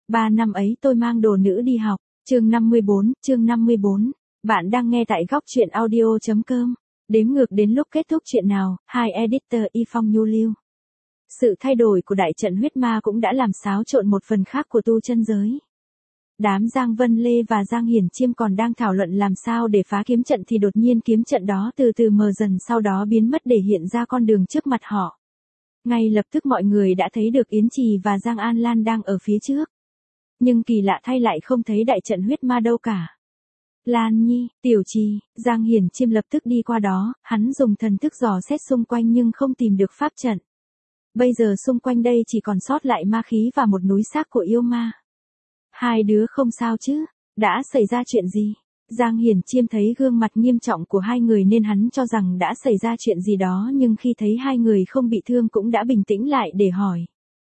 3 năm ấy tôi mang đồ nữ đi học. Chương 54. Bạn đang nghe tại góc truyện audio.com. Đếm ngược đến lúc kết thúc chuyện nào, hai editor Y Phong Nhu Lưu. Sự thay đổi của đại trận huyết ma cũng đã làm xáo trộn một phần khác của tu chân giới. Đám Giang Vân Lê và Giang Hiển Chiêm còn đang thảo luận làm sao để phá kiếm trận thì đột nhiên kiếm trận đó từ từ mờ dần, sau đó biến mất để hiện ra con đường trước mặt họ. Ngay lập tức mọi người đã thấy được Yến Trì và Giang An Lan đang ở phía trước. Nhưng kỳ lạ thay lại không thấy đại trận huyết ma đâu cả. Lan Nhi, Tiểu Trì, Giang Hiển Chiêm lập tức đi qua đó, hắn dùng thần thức dò xét xung quanh nhưng không tìm được pháp trận. Bây giờ xung quanh đây chỉ còn sót lại ma khí và một núi xác của yêu ma. Hai đứa không sao chứ? Đã xảy ra chuyện gì? Giang Hiển Chiêm thấy gương mặt nghiêm trọng của hai người nên hắn cho rằng đã xảy ra chuyện gì đó, nhưng khi thấy hai người không bị thương cũng đã bình tĩnh lại để hỏi.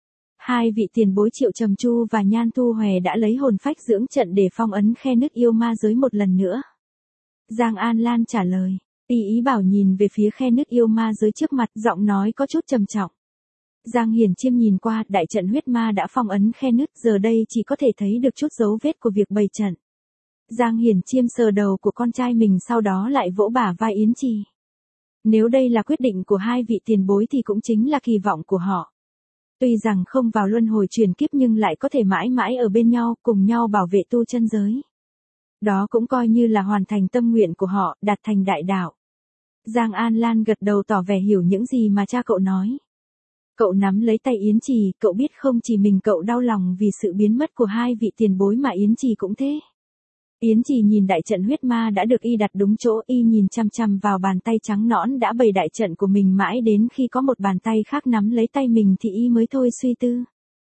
Hai vị tiền bối Triệu Trầm Chu và Nhan Thu Hòe đã lấy hồn phách dưỡng trận để phong ấn khe nứt yêu ma giới một lần nữa. Giang An Lan trả lời, ý bảo nhìn về phía khe nứt yêu ma giới trước mặt, giọng nói có chút trầm trọng. Giang Hiển Chiêm nhìn qua, đại trận huyết ma đã phong ấn khe nứt, giờ đây chỉ có thể thấy được chút dấu vết của việc bày trận. Giang Hiển Chiêm sờ đầu của con trai mình, sau đó lại vỗ bả vai Yến Trì. Nếu đây là quyết định của hai vị tiền bối thì cũng chính là kỳ vọng của họ. Tuy rằng không vào luân hồi truyền kiếp nhưng lại có thể mãi mãi ở bên nhau, cùng nhau bảo vệ tu chân giới. Đó cũng coi như là hoàn thành tâm nguyện của họ, đạt thành đại đạo. Giang An Lan gật đầu tỏ vẻ hiểu những gì mà cha cậu nói. Cậu nắm lấy tay Yến Trì, cậu biết không chỉ mình cậu đau lòng vì sự biến mất của hai vị tiền bối mà Yến Trì cũng thế. Yến Trì nhìn đại trận huyết ma đã được y đặt đúng chỗ, y nhìn chăm chăm vào bàn tay trắng nõn đã bày đại trận của mình mãi đến khi có một bàn tay khác nắm lấy tay mình thì y mới thôi suy tư.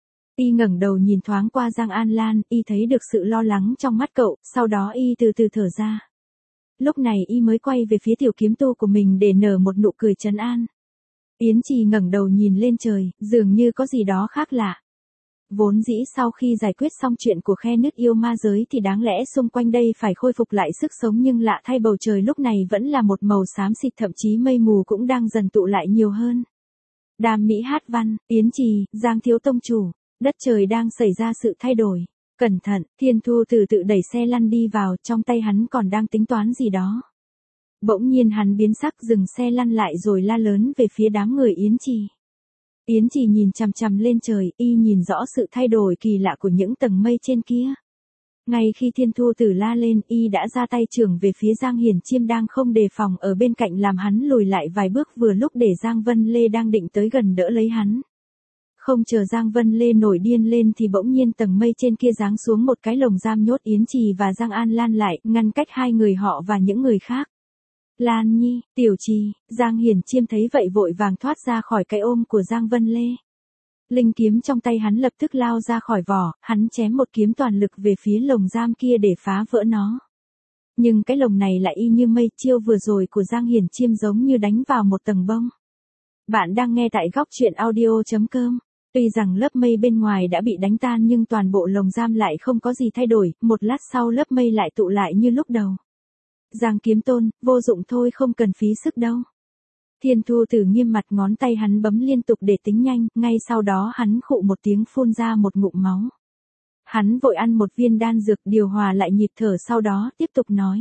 Y ngẩng đầu nhìn thoáng qua Giang An Lan, y thấy được sự lo lắng trong mắt cậu, sau đó y từ từ thở ra. Lúc này y mới quay về phía tiểu kiếm tu của mình để nở một nụ cười trấn an. Yến Trì ngẩng đầu nhìn lên trời, dường như có gì đó khác lạ. Vốn dĩ sau khi giải quyết xong chuyện của khe nứt yêu ma giới thì đáng lẽ xung quanh đây phải khôi phục lại sức sống, nhưng lạ thay bầu trời lúc này vẫn là một màu xám xịt, thậm chí mây mù cũng đang dần tụ lại nhiều hơn. Đàm Mỹ hát văn, Yến Trì, Giang thiếu tông chủ, đất trời đang xảy ra sự thay đổi. Cẩn thận, Thiên Thu từ tự đẩy xe lăn đi vào, trong tay hắn còn đang tính toán gì đó. Bỗng nhiên hắn biến sắc, dừng xe lăn lại rồi la lớn về phía đám người Yến Trì. Yến Trì nhìn chằm chằm lên trời, y nhìn rõ sự thay đổi kỳ lạ của những tầng mây trên kia. Ngay khi Thiên Thu Tử la lên, y đã ra tay chưởng về phía Giang Hiển Chiêm đang không đề phòng ở bên cạnh, làm hắn lùi lại vài bước, vừa lúc để Giang Vân Lê đang định tới gần đỡ lấy hắn. Không chờ Giang Vân Lê nổi điên lên thì bỗng nhiên tầng mây trên kia giáng xuống một cái lồng giam nhốt Yến Trì và Giang An Lan lại, ngăn cách hai người họ và những người khác. Lan Nhi, Tiểu Trì, Giang Hiển Chiêm thấy vậy vội vàng thoát ra khỏi cái ôm của Giang Vân Lê. Linh kiếm trong tay hắn lập tức lao ra khỏi vỏ, hắn chém một kiếm toàn lực về phía lồng giam kia để phá vỡ nó. Nhưng cái lồng này lại y như mây, chiêu vừa rồi của Giang Hiển Chiêm giống như đánh vào một tầng bông. Bạn đang nghe tại góc truyện audio.com. Tuy rằng lớp mây bên ngoài đã bị đánh tan nhưng toàn bộ lồng giam lại không có gì thay đổi, một lát sau lớp mây lại tụ lại như lúc đầu. Giang kiếm tôn, vô dụng thôi, không cần phí sức đâu. Thiên Thu Tử nghiêm mặt, ngón tay hắn bấm liên tục để tính nhanh, ngay sau đó hắn khụ một tiếng phun ra một ngụm máu. Hắn vội ăn một viên đan dược điều hòa lại nhịp thở, sau đó tiếp tục nói.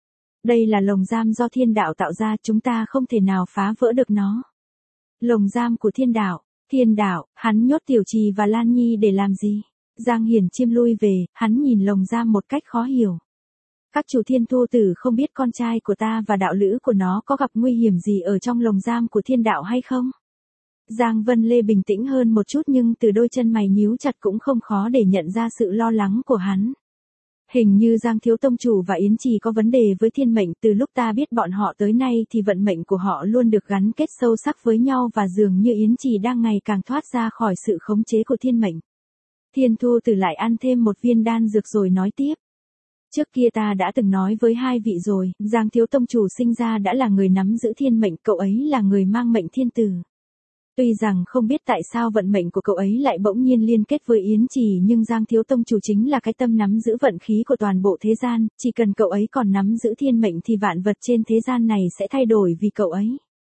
Đây là lồng giam do thiên đạo tạo ra, chúng ta không thể nào phá vỡ được nó. Lồng giam của thiên đạo, hắn nhốt Tiểu Trì và Lan Nhi để làm gì? Giang Hiển Chiêm lui về, hắn nhìn lồng giam một cách khó hiểu. Các chủ, Thiên Thu Tử không biết con trai của ta và đạo lữ của nó có gặp nguy hiểm gì ở trong lồng giam của thiên đạo hay không? Giang Vân Lê bình tĩnh hơn một chút nhưng từ đôi chân mày nhíu chặt cũng không khó để nhận ra sự lo lắng của hắn. Hình như Giang thiếu tông chủ và Yến Trì có vấn đề với thiên mệnh, từ lúc ta biết bọn họ tới nay thì vận mệnh của họ luôn được gắn kết sâu sắc với nhau và dường như Yến Trì đang ngày càng thoát ra khỏi sự khống chế của thiên mệnh. Thiên Thu Tử lại ăn thêm một viên đan dược rồi nói tiếp. Trước kia ta đã từng nói với hai vị rồi, Giang thiếu tông chủ sinh ra đã là người nắm giữ thiên mệnh, cậu ấy là người mang mệnh thiên tử. Tuy rằng không biết tại sao vận mệnh của cậu ấy lại bỗng nhiên liên kết với Yến Trì, nhưng Giang thiếu tông chủ chính là cái tâm nắm giữ vận khí của toàn bộ thế gian, chỉ cần cậu ấy còn nắm giữ thiên mệnh thì vạn vật trên thế gian này sẽ thay đổi vì cậu ấy.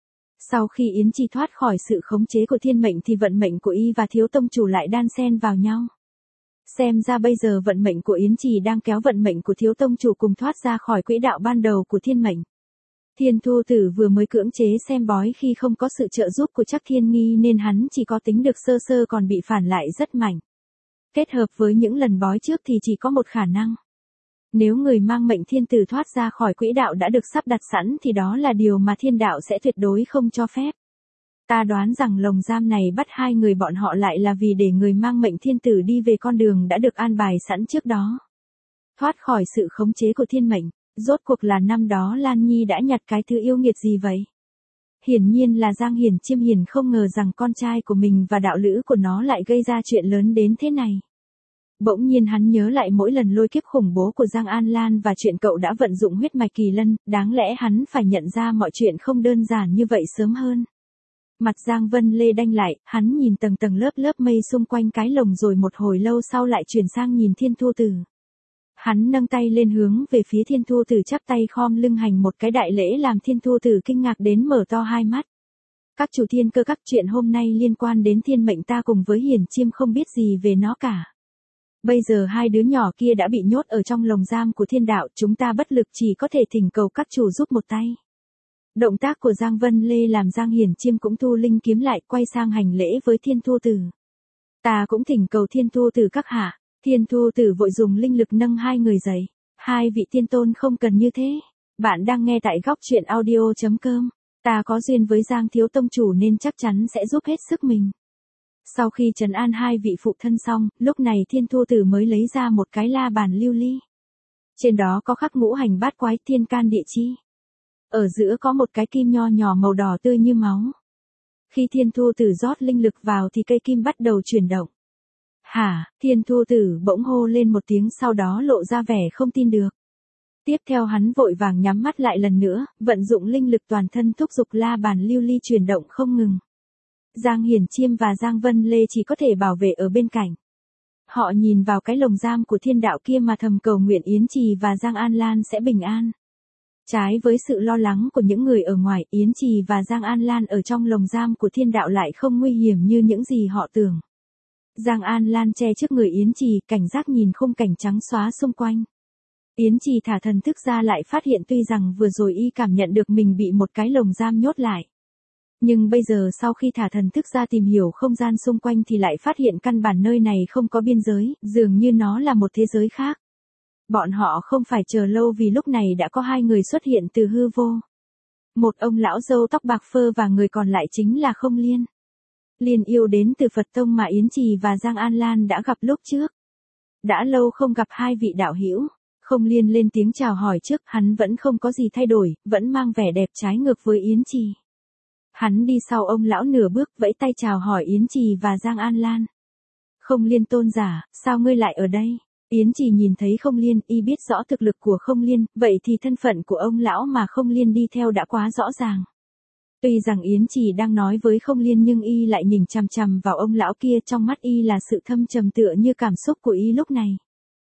Sau khi Yến Trì thoát khỏi sự khống chế của thiên mệnh thì vận mệnh của y và thiếu tông chủ lại đan xen vào nhau. Xem ra bây giờ vận mệnh của Yến Trì đang kéo vận mệnh của thiếu tông chủ cùng thoát ra khỏi quỹ đạo ban đầu của thiên mệnh. Thiên Thu Tử vừa mới cưỡng chế xem bói khi không có sự trợ giúp của Trắc Thiên Nghi nên hắn chỉ có tính được sơ sơ còn bị phản lại rất mạnh. Kết hợp với những lần bói trước thì chỉ có một khả năng. Nếu người mang mệnh thiên tử thoát ra khỏi quỹ đạo đã được sắp đặt sẵn thì đó là điều mà thiên đạo sẽ tuyệt đối không cho phép. Ta đoán rằng lồng giam này bắt hai người bọn họ lại là vì để người mang mệnh thiên tử đi về con đường đã được an bài sẵn trước đó. Thoát khỏi sự khống chế của thiên mệnh, rốt cuộc là năm đó Lan Nhi đã nhặt cái thứ yêu nghiệt gì vậy? Hiển nhiên là Giang Hiển Chiêm Hiền không ngờ rằng con trai của mình và đạo lữ của nó lại gây ra chuyện lớn đến thế này. Bỗng nhiên hắn nhớ lại mỗi lần lôi kiếp khủng bố của Giang An Lan và chuyện cậu đã vận dụng huyết mạch kỳ lân, đáng lẽ hắn phải nhận ra mọi chuyện không đơn giản như vậy sớm hơn. Mặt Giang Vân Lê đanh lại, hắn nhìn tầng tầng lớp lớp mây xung quanh cái lồng rồi một hồi lâu sau lại chuyển sang nhìn Thiên Thu Tử. Hắn nâng tay lên hướng về phía Thiên Thu Tử chắp tay khom lưng hành một cái đại lễ làm Thiên Thu Tử kinh ngạc đến mở to hai mắt. Các chủ thiên cơ các chuyện hôm nay liên quan đến thiên mệnh ta cùng với Hiển Chiêm không biết gì về nó cả. Bây giờ hai đứa nhỏ kia đã bị nhốt ở trong lồng giam của thiên đạo, chúng ta bất lực chỉ có thể thỉnh cầu các chủ giúp một tay. Động tác của Giang Vân Lê làm Giang Hiển Chiêm cũng thu linh kiếm lại quay sang hành lễ với Thiên Thu Tử. Ta cũng thỉnh cầu Thiên Thu Tử các hạ. Thiên Thu Tử vội dùng linh lực nâng hai người dậy. Hai vị tiên tôn không cần như thế. Bạn đang nghe tại góc truyện audio.com. Ta có duyên với Giang thiếu tông chủ nên chắc chắn sẽ giúp hết sức mình. Sau khi trấn an hai vị phụ thân xong, lúc này Thiên Thu Tử mới lấy ra một cái la bàn lưu ly. Trên đó có khắc ngũ hành bát quái thiên can địa chi. Ở giữa có một cái kim nho nhỏ màu đỏ tươi như máu. Khi Thiên Thu Tử rót linh lực vào thì cây kim bắt đầu chuyển động. Hả, Thiên Thu Tử bỗng hô lên một tiếng sau đó lộ ra vẻ không tin được. Tiếp theo hắn vội vàng nhắm mắt lại lần nữa, vận dụng linh lực toàn thân thúc giục la bàn lưu ly chuyển động không ngừng. Giang Hiển Chiêm và Giang Vân Lê chỉ có thể bảo vệ ở bên cạnh. Họ nhìn vào cái lồng giam của thiên đạo kia mà thầm cầu nguyện Yến Trì và Giang An Lan sẽ bình an. Trái với sự lo lắng của những người ở ngoài, Yến Trì và Giang An Lan ở trong lồng giam của thiên đạo lại không nguy hiểm như những gì họ tưởng. Giang An Lan che trước người Yến Trì, cảnh giác nhìn khung cảnh trắng xóa xung quanh. Yến Trì thả thần thức ra lại phát hiện tuy rằng vừa rồi y cảm nhận được mình bị một cái lồng giam nhốt lại. Nhưng bây giờ sau khi thả thần thức ra tìm hiểu không gian xung quanh thì lại phát hiện căn bản nơi này không có biên giới, dường như nó là một thế giới khác. Bọn họ không phải chờ lâu vì lúc này đã có hai người xuất hiện từ hư vô. Một ông lão râu tóc bạc phơ và người còn lại chính là Không Liên. Liên yêu đến từ Phật Tông mà Yến Trì và Giang An Lan đã gặp lúc trước. Đã lâu không gặp hai vị đạo hữu. Không Liên lên tiếng chào hỏi trước, hắn vẫn không có gì thay đổi, vẫn mang vẻ đẹp trái ngược với Yến Trì. Hắn đi sau ông lão nửa bước vẫy tay chào hỏi Yến Trì và Giang An Lan. Không Liên tôn giả, sao ngươi lại ở đây? Yến Trì nhìn thấy Không Liên, y biết rõ thực lực của Không Liên, vậy thì thân phận của ông lão mà Không Liên đi theo đã quá rõ ràng. Tuy rằng Yến Trì đang nói với Không Liên nhưng y lại nhìn chằm chằm vào ông lão kia, trong mắt y là sự thâm trầm tựa như cảm xúc của y lúc này.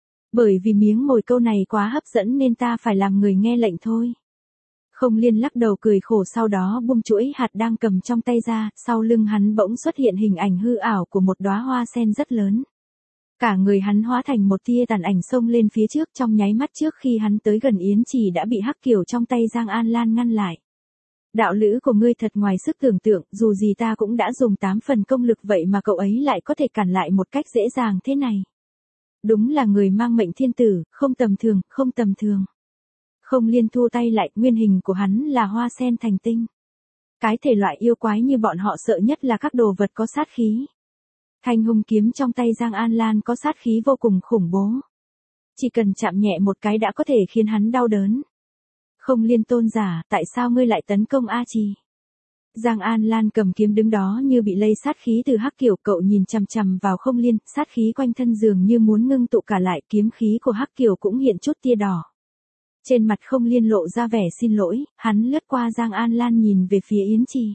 Bởi vì miếng mồi câu này quá hấp dẫn nên ta phải làm người nghe lệnh thôi. Không Liên lắc đầu cười khổ sau đó buông chuỗi hạt đang cầm trong tay ra, sau lưng hắn bỗng xuất hiện hình ảnh hư ảo của một đóa hoa sen rất lớn. Cả người hắn hóa thành một tia tàn ảnh xông lên phía trước, trong nháy mắt trước khi hắn tới gần Yến Trì đã bị hắc kiều trong tay Giang An Lan ngăn lại. Đạo lữ của ngươi thật ngoài sức tưởng tượng, dù gì ta cũng đã dùng 8 phần công lực vậy mà cậu ấy lại có thể cản lại một cách dễ dàng thế này. Đúng là người mang mệnh thiên tử, không tầm thường, không tầm thường. Không Liên thu tay lại, nguyên hình của hắn là hoa sen thành tinh. Cái thể loại yêu quái như bọn họ sợ nhất là các đồ vật có sát khí. Thanh hung kiếm trong tay Giang An Lan có sát khí vô cùng khủng bố. Chỉ cần chạm nhẹ một cái đã có thể khiến hắn đau đớn. Không Liên tôn giả, tại sao ngươi lại tấn công A Trì? Giang An Lan cầm kiếm đứng đó như bị lây sát khí từ hắc kiều, cậu nhìn chằm chằm vào Không Liên, sát khí quanh thân dường như muốn ngưng tụ cả lại, kiếm khí của hắc kiều cũng hiện chút tia đỏ. Trên mặt Không Liên lộ ra vẻ xin lỗi, hắn lướt qua Giang An Lan nhìn về phía Yến Trì.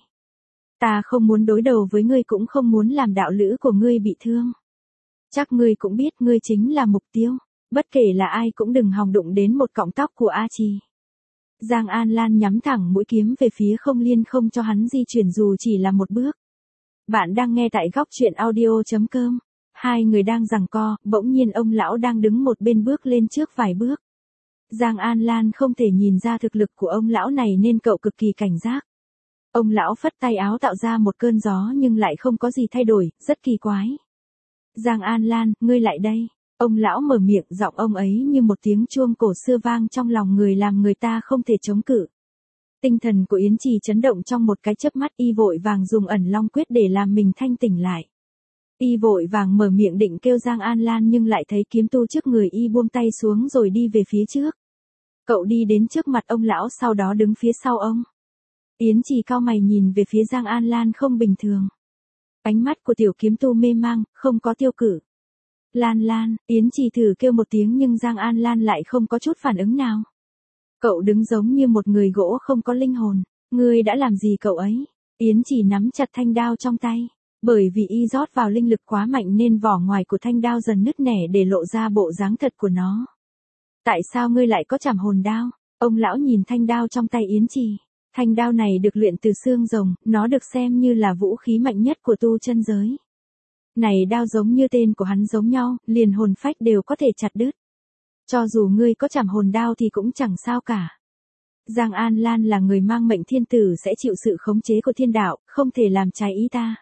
Ta không muốn đối đầu với ngươi cũng không muốn làm đạo lữ của ngươi bị thương. Chắc ngươi cũng biết ngươi chính là mục tiêu, bất kể là ai cũng đừng hòng đụng đến một cọng tóc của A Trì. Giang An Lan nhắm thẳng mũi kiếm về phía Không Liên không cho hắn di chuyển dù chỉ là một bước. Bạn đang nghe tại góc truyện audio.com. Hai người đang giằng co, bỗng nhiên ông lão đang đứng một bên bước lên trước vài bước. Giang An Lan không thể nhìn ra thực lực của ông lão này nên cậu cực kỳ cảnh giác. Ông lão phất tay áo tạo ra một cơn gió nhưng lại không có gì thay đổi, rất kỳ quái. Giang An Lan, ngươi lại đây. Ông lão mở miệng, giọng ông ấy như một tiếng chuông cổ xưa vang trong lòng người làm người ta không thể chống cự. Tinh thần của Yến Trì chấn động trong một cái chớp mắt, y vội vàng dùng ẩn long quyết để làm mình thanh tỉnh lại. Y vội vàng mở miệng định kêu Giang An Lan nhưng lại thấy kiếm tu trước người y buông tay xuống rồi đi về phía trước. Cậu đi đến trước mặt ông lão sau đó đứng phía sau ông. Yến Trì cau mày nhìn về phía Giang An Lan không bình thường. Ánh mắt của tiểu kiếm tu mê mang, không có tiêu cự. Lan Lan, Yến Trì thử kêu một tiếng nhưng Giang An Lan lại không có chút phản ứng nào. Cậu đứng giống như một người gỗ không có linh hồn. Ngươi đã làm gì cậu ấy? Yến Trì nắm chặt thanh đao trong tay. Bởi vì y rót vào linh lực quá mạnh nên vỏ ngoài của thanh đao dần nứt nẻ để lộ ra bộ dáng thật của nó. Tại sao ngươi lại có trảm hồn đao? Ông lão nhìn thanh đao trong tay Yến Trì. Thanh đao này được luyện từ xương rồng, nó được xem như là vũ khí mạnh nhất của tu chân giới. Này đao giống như tên của hắn giống nhau, liền hồn phách đều có thể chặt đứt. Cho dù ngươi có trảm hồn đao thì cũng chẳng sao cả. Giang An Lan là người mang mệnh thiên tử sẽ chịu sự khống chế của thiên đạo, không thể làm trái ý ta.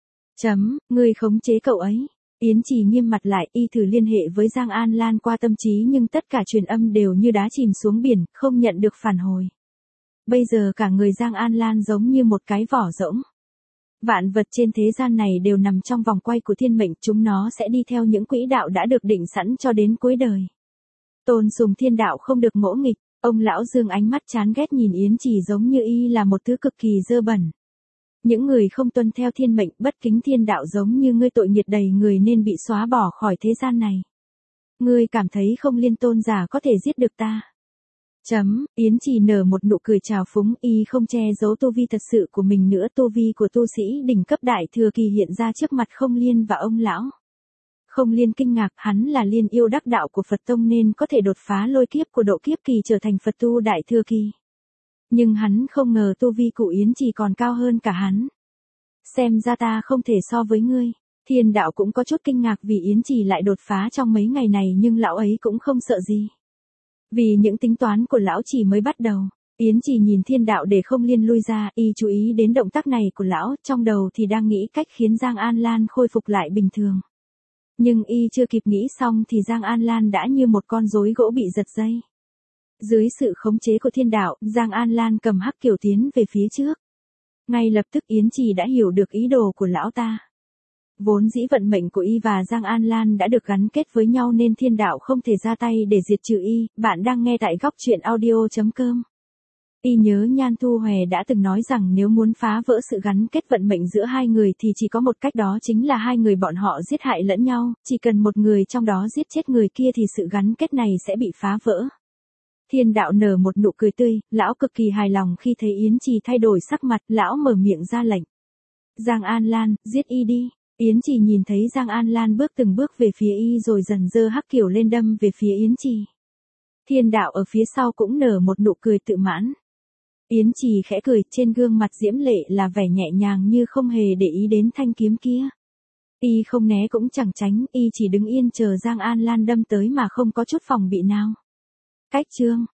Ngươi khống chế cậu ấy. Yến Trì nghiêm mặt lại, y thử liên hệ với Giang An Lan qua tâm trí nhưng tất cả truyền âm đều như đá chìm xuống biển, không nhận được phản hồi. Bây giờ cả người Giang An Lan giống như một cái vỏ rỗng. Vạn vật trên thế gian này đều nằm trong vòng quay của thiên mệnh, chúng nó sẽ đi theo những quỹ đạo đã được định sẵn cho đến cuối đời. Tôn sùng thiên đạo không được ngỗ nghịch, ông lão dương ánh mắt chán ghét nhìn Yến Trì giống như y là một thứ cực kỳ dơ bẩn. Những người không tuân theo thiên mệnh, bất kính thiên đạo giống như ngươi tội nghiệt đầy người nên bị xóa bỏ khỏi thế gian này. Ngươi cảm thấy không liên tôn giả có thể giết được ta. Yến Trì nở một nụ cười trào phúng, y không che giấu tu vi thật sự của mình nữa, tu vi của tu sĩ đỉnh cấp đại thừa kỳ hiện ra trước mặt Không Liên và ông lão. Không Liên kinh ngạc, hắn là liên yêu đắc đạo của Phật tông nên có thể đột phá lôi kiếp của độ kiếp kỳ trở thành Phật tu đại thừa kỳ. Nhưng hắn không ngờ tu vi của Yến Trì còn cao hơn cả hắn. Xem ra ta không thể so với ngươi. Thiên đạo cũng có chút kinh ngạc vì Yến Trì lại đột phá trong mấy ngày này nhưng lão ấy cũng không sợ gì. Vì những tính toán của lão chỉ mới bắt đầu. Yến Trì nhìn thiên đạo để Không Liên lui ra, y chú ý đến động tác này của lão, trong đầu thì đang nghĩ cách khiến Giang An Lan khôi phục lại bình thường. Nhưng y chưa kịp nghĩ xong thì Giang An Lan đã như một con rối gỗ bị giật dây. Dưới sự khống chế của thiên đạo, Giang An Lan cầm hắc kiều tiến về phía trước. Ngay lập tức Yến Trì đã hiểu được ý đồ của lão ta. Vốn dĩ vận mệnh của y và Giang An Lan đã được gắn kết với nhau nên thiên đạo không thể ra tay để diệt trừ y. Bạn đang nghe tại góc truyện audio.com. Y nhớ Nhan Thu Hòe đã từng nói rằng nếu muốn phá vỡ sự gắn kết vận mệnh giữa hai người thì chỉ có một cách, đó chính là hai người bọn họ giết hại lẫn nhau, chỉ cần một người trong đó giết chết người kia thì sự gắn kết này sẽ bị phá vỡ. Thiên đạo nở một nụ cười tươi, lão cực kỳ hài lòng khi thấy Yến Trì thay đổi sắc mặt, lão mở miệng ra lệnh. Giang An Lan, giết y đi. Yến Trì nhìn thấy Giang An Lan bước từng bước về phía y rồi dần giơ hắc kiều lên đâm về phía Yến Trì. Thiên đạo ở phía sau cũng nở một nụ cười tự mãn. Yến Trì khẽ cười, trên gương mặt diễm lệ là vẻ nhẹ nhàng như không hề để ý đến thanh kiếm kia. Y không né cũng chẳng tránh, y chỉ đứng yên chờ Giang An Lan đâm tới mà không có chút phòng bị nào. Cách chương